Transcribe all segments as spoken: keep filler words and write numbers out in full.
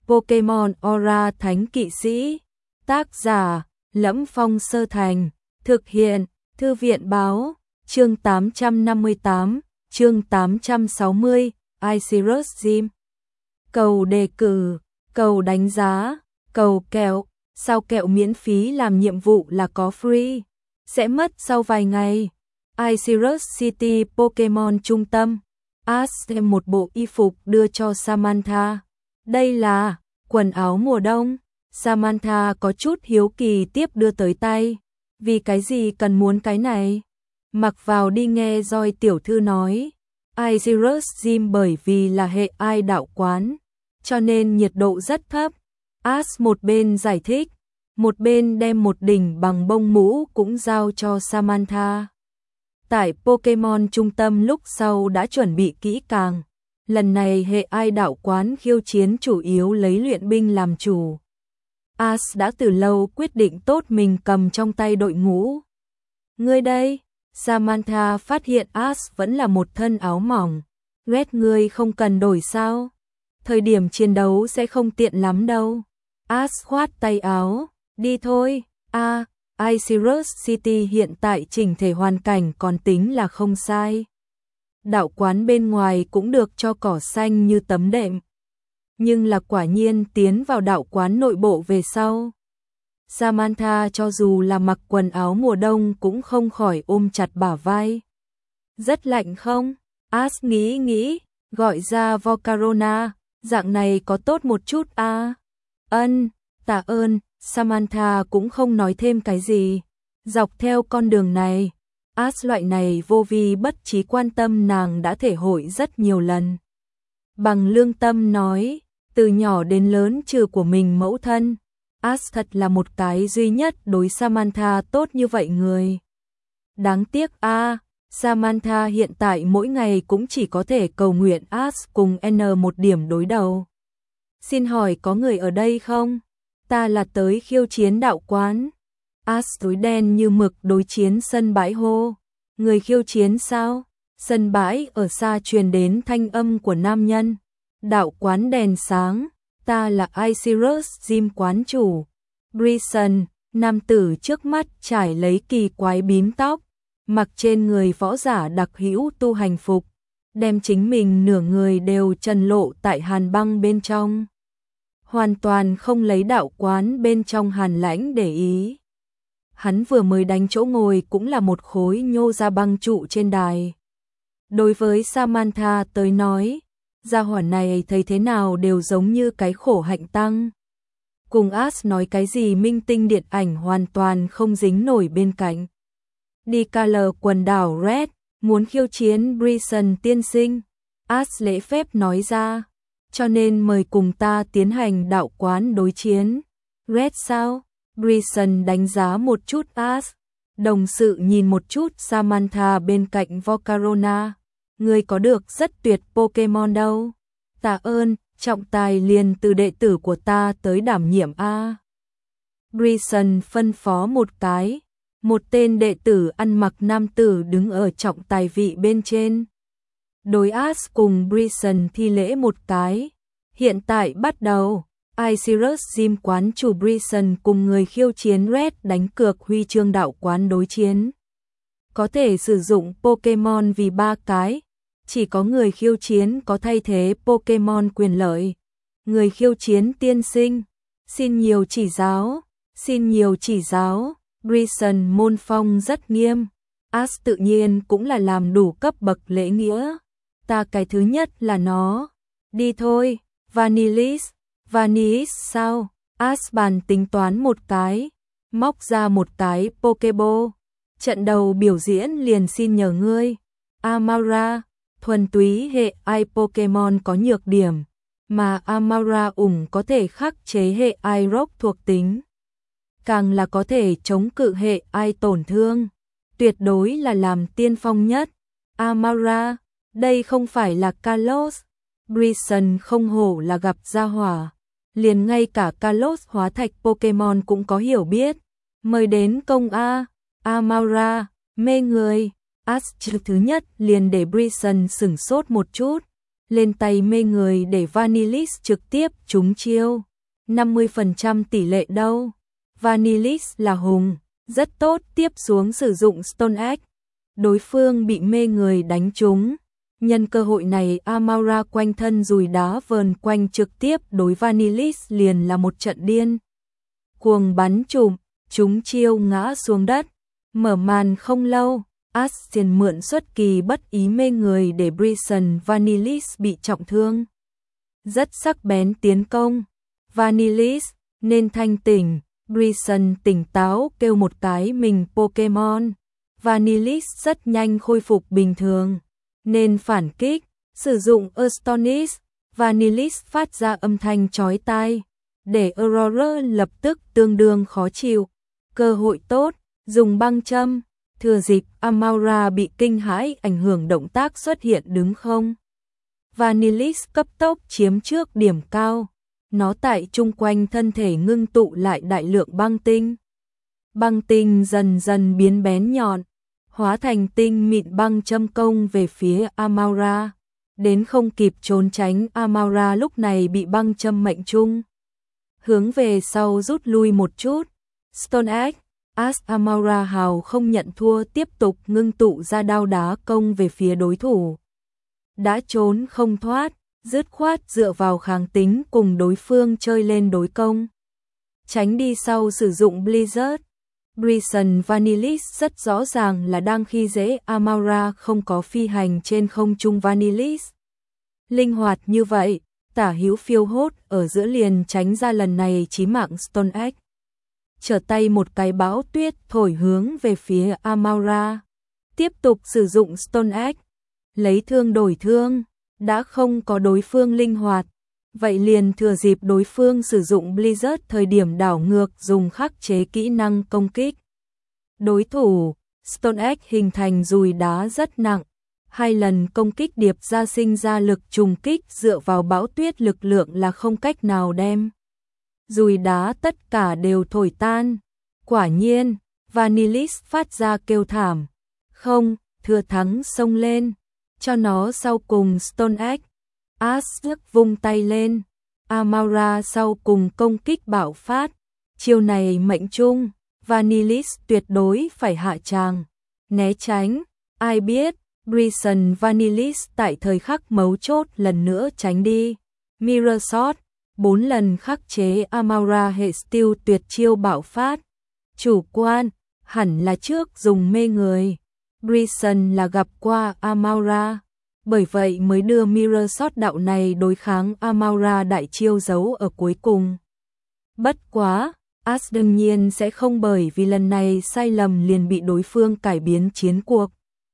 Pokemon Aura Thánh Kỵ Sĩ. Tác giả: Lẫm Phong Sơ Thành. Thực hiện: Thư viện báo. Chương tám trăm năm mươi tám, chương tám trăm sáu mươi, Icarus Gym. Cầu đề cử, cầu đánh giá, cầu kẹo. Sao kẹo miễn phí làm nhiệm vụ là có free? Sẽ mất sau vài ngày. Icarus City Pokemon Trung tâm. Ash thêm một bộ y phục đưa cho Samantha. Đây là quần áo mùa đông. Samantha có chút hiếu kỳ tiếp đưa tới tay. Vì cái gì cần muốn cái này? Mặc vào đi, nghe Joy tiểu thư nói. Icarus Gym bởi vì là hệ ai đạo quán, cho nên nhiệt độ rất thấp. Ash một bên giải thích, một bên đem một đỉnh bằng bông mũ cũng giao cho Samantha. Tại Pokemon Trung tâm lúc sau đã chuẩn bị kỹ càng. Lần này hệ ai đạo quán khiêu chiến chủ yếu lấy luyện binh làm chủ. Ash đã từ lâu quyết định tốt mình cầm trong tay đội ngũ. Ngươi đây? Samantha phát hiện Ash vẫn là một thân áo mỏng. Red, ngươi không cần đổi sao? Thời điểm chiến đấu sẽ không tiện lắm đâu. Ash khoát tay áo. Đi thôi. A, à, Icarus City hiện tại chỉnh thể hoàn cảnh còn tính là không sai. Đạo quán bên ngoài cũng được cho cỏ xanh như tấm đệm. Nhưng là quả nhiên tiến vào đạo quán nội bộ về sau, Samantha cho dù là mặc quần áo mùa đông cũng không khỏi ôm chặt bả vai. Rất lạnh không? Ash nghĩ nghĩ, gọi ra Volcarona, dạng này có tốt một chút a? À? Ân, tạ ơn. Samantha cũng không nói thêm cái gì. Dọc theo con đường này, Ash loại này vô vi bất trí quan tâm nàng đã thể hội rất nhiều lần. Bằng lương tâm nói, từ nhỏ đến lớn trừ của mình mẫu thân, Ash thật là một cái duy nhất đối Samantha tốt như vậy người. Đáng tiếc a, à, Samantha hiện tại mỗi ngày cũng chỉ có thể cầu nguyện Ash cùng N một điểm đối đầu. Xin hỏi có người ở đây không? Ta là tới khiêu chiến đạo quán. Ash tối đen như mực đối chiến sân bãi hô. Người khiêu chiến sao? Sân bãi ở xa truyền đến thanh âm của nam nhân. Đạo quán đèn sáng. Ta là Icarus Gym quán chủ. Bryson, nam tử trước mắt trải lấy kỳ quái bím tóc, mặc trên người võ giả đặc hữu tu hành phục, đem chính mình nửa người đều trần lộ tại hàn băng bên trong. Hoàn toàn không lấy đạo quán bên trong hàn lãnh để ý. Hắn vừa mới đánh chỗ ngồi cũng là một khối nhô ra băng trụ trên đài. Đối với Samantha tới nói, gia hỏa này thấy thế nào đều giống như cái khổ hạnh tăng. Cùng Ash nói cái gì minh tinh điện ảnh hoàn toàn không dính nổi bên cạnh. Đi Color quần đảo Red, muốn khiêu chiến Bryson tiên sinh. Ash lễ phép nói ra, cho nên mời cùng ta tiến hành đạo quán đối chiến. Red sao? Bryson đánh giá một chút Ash. Đồng sự nhìn một chút Samantha bên cạnh Volcarona. Người có được rất tuyệt Pokemon đâu. Tạ ơn, trọng tài liền từ đệ tử của ta tới đảm nhiệm a. Bryson phân phó một cái. Một tên đệ tử ăn mặc nam tử đứng ở trọng tài vị bên trên. Đối Ash cùng Bryson thi lễ một cái. Hiện tại bắt đầu. Icarus Gym quán chủ Bryson cùng người khiêu chiến Red đánh cược huy chương đạo quán đối chiến. Có thể sử dụng Pokemon vì ba cái. Chỉ có người khiêu chiến có thay thế Pokemon quyền lợi. Người khiêu chiến tiên sinh, xin nhiều chỉ giáo, xin nhiều chỉ giáo. Bryson môn phong rất nghiêm. Ash tự nhiên cũng là làm đủ cấp bậc lễ nghĩa. Ta cái thứ nhất là nó. Đi thôi, Vanillish. Vanillish sao? Ash bàn tính toán một cái, móc ra một cái Pokeball. Trận đầu biểu diễn liền xin nhờ ngươi. Amaura, thuần túy hệ ai Pokemon có nhược điểm, mà Amaura ủng có thể khắc chế hệ ai rock thuộc tính. Càng là có thể chống cự hệ ai tổn thương. Tuyệt đối là làm tiên phong nhất. Amaura, đây không phải là Kalos. Bryson không hổ là gặp gia hỏa. Liền ngay cả Kalos hóa thạch Pokemon cũng có hiểu biết. Mời đến công A. Amaura, mê người. Ash thứ nhất liền để Bryson sửng sốt một chút. lên tay mê người để Vanillish trực tiếp trúng chiêu. năm mươi phần trăm tỷ lệ đâu. Vanillish là hùng, rất tốt, tiếp xuống sử dụng Stone Axe. Đối phương bị mê người đánh trúng. Nhân cơ hội này Amaura quanh thân dùi đá vờn quanh trực tiếp đối Vanillish liền là một trận điên. Cuồng bắn trùm, trúng chiêu ngã xuống đất. Mở màn không lâu, Ascian mượn xuất kỳ bất ý mê người để Bryson Vanillish bị trọng thương. Rất sắc bén tiến công. Vanillish nên thanh tỉnh, Bryson tỉnh táo kêu một cái mình Pokemon. Vanillish rất nhanh khôi phục bình thường, nên phản kích, sử dụng Astonish. Vanillish phát ra âm thanh chói tai, để Aurora lập tức tương đương khó chịu. Cơ hội tốt, dùng băng châm, thừa dịp Amaura bị kinh hãi ảnh hưởng động tác xuất hiện đứng không. Vanillish cấp tốc chiếm trước điểm cao, nó tại chung quanh thân thể ngưng tụ lại đại lượng băng tinh. Băng tinh dần dần biến bén nhọn, hóa thành tinh mịn băng châm công về phía Amaura. Đến không kịp trốn tránh, Amaura lúc này bị băng châm mệnh trung. Hướng về sau rút lui một chút. Stone Axe, As Amaura hào không nhận thua, tiếp tục ngưng tụ ra đao đá công về phía đối thủ. Đã trốn không thoát, dứt khoát dựa vào kháng tính cùng đối phương chơi lên đối công. Tránh đi sau sử dụng Blizzard. Bryson Vanillish rất rõ ràng là đang khi dễ Amaura không có phi hành trên không trung. Vanillish linh hoạt như vậy, tả hữu phiêu hốt ở giữa liền tránh ra lần này chí mạng Stone Axe. Trở tay một cái bão tuyết thổi hướng về phía Amaura. Tiếp tục sử dụng Stone Axe, lấy thương đổi thương, đã không có đối phương linh hoạt. Vậy liền thừa dịp đối phương sử dụng Blizzard thời điểm đảo ngược dùng khắc chế kỹ năng công kích. Đối thủ, Stone Axe hình thành dùi đá rất nặng. Hai lần công kích điệp ra sinh ra lực trùng kích, dựa vào bão tuyết lực lượng là không cách nào đem dùi đá tất cả đều thổi tan. Quả nhiên, Vanillish phát ra kêu thảm. Không, thừa thắng xông lên, cho nó sau cùng Stone Axe. Ascian vung tay lên, Amaura sau cùng công kích bạo phát. Chiêu này mệnh trung, Vanillish tuyệt đối phải hạ tràng. Né tránh, ai biết, Bryson Vanillish tại thời khắc mấu chốt lần nữa tránh đi. Mirror Shot, bốn lần khắc chế Amaura hệ Steel tuyệt chiêu bạo phát. Chủ quan, hẳn là trước dùng mê người. Bryson là gặp qua Amaura, bởi vậy mới đưa Mirror Shot đạo này đối kháng Amaura đại chiêu giấu ở cuối cùng. Bất quá, As đương nhiên sẽ không bởi vì lần này sai lầm liền bị đối phương cải biến chiến cuộc.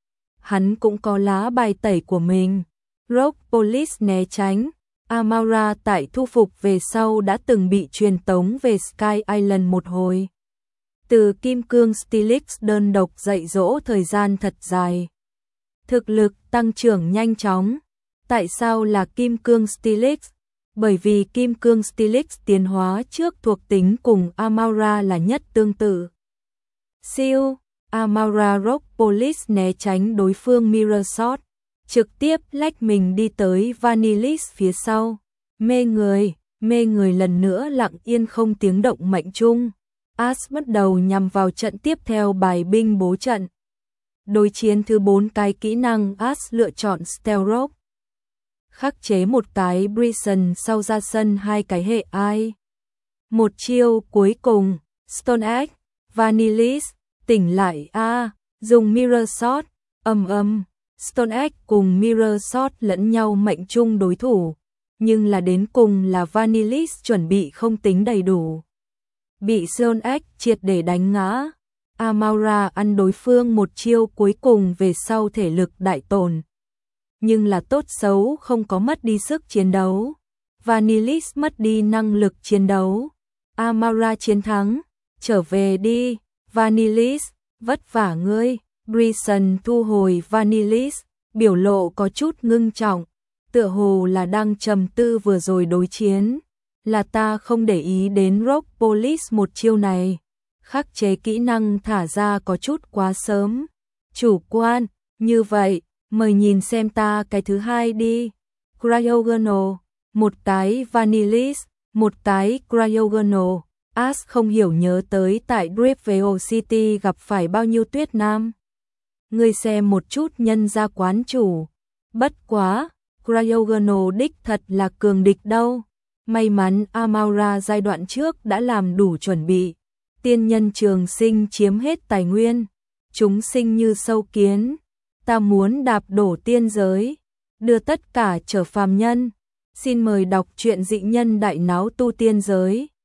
Hắn cũng có lá bài tẩy của mình. Rogue Police né tránh. Amaura tại thu phục về sau đã từng bị truyền tống về Sky Island một hồi. Từ Kim Cương Steelix đơn độc dạy dỗ thời gian thật dài. Thực lực tăng trưởng nhanh chóng. Tại sao là Kim Cương Steelix? Bởi vì Kim Cương Steelix tiến hóa trước thuộc tính cùng Amaura là nhất tương tự. Siêu, Amaura Rogue Police né tránh đối phương Mirror Shot, trực tiếp lách mình đi tới Vanillish phía sau. Mê người, mê người lần nữa lặng yên không tiếng động mệnh trung. As bắt đầu nhằm vào trận tiếp theo bài binh bố trận. Đối chiến thứ bốn cái kỹ năng, As lựa chọn Stealth. Khắc chế một cái Bryson sau ra sân hai cái hệ ai. Một chiêu cuối cùng, Stone Axe, Vanillish, tỉnh lại a, à, dùng Mirror Shot, âm âm, Stone Axe cùng Mirror Shot lẫn nhau mệnh chung đối thủ, nhưng là đến cùng là Vanillish chuẩn bị không tính đầy đủ. Bị Stone Axe triệt để đánh ngã, Amaura ăn đối phương một chiêu cuối cùng về sau thể lực đại tổn. Nhưng là tốt xấu không có mất đi sức chiến đấu. Vanillish mất đi năng lực chiến đấu. Amaura chiến thắng, trở về đi, Vanillish, vất vả ngươi. Bryson thu hồi Vanillish, biểu lộ có chút ngưng trọng, tựa hồ là đang trầm tư vừa rồi đối chiến. Là ta không để ý đến Rogue Police một chiêu này. Khắc chế kỹ năng thả ra có chút quá sớm. Chủ quan, như vậy, mời nhìn xem ta cái thứ hai đi. Cryogonal, một cái Vanillis, một cái Cryogonal. Ash không hiểu nhớ tới tại Grapevale City gặp phải bao nhiêu tuyết nam. Người xem một chút nhân ra quán chủ. Bất quá, Cryogonal đích thật là cường địch đâu. May mắn Amaura giai đoạn trước đã làm đủ chuẩn bị. Tiên nhân trường sinh chiếm hết tài nguyên. Chúng sinh như sâu kiến. Ta muốn đạp đổ tiên giới. Đưa tất cả trở phàm nhân. Xin mời đọc truyện dị nhân đại náo tu tiên giới.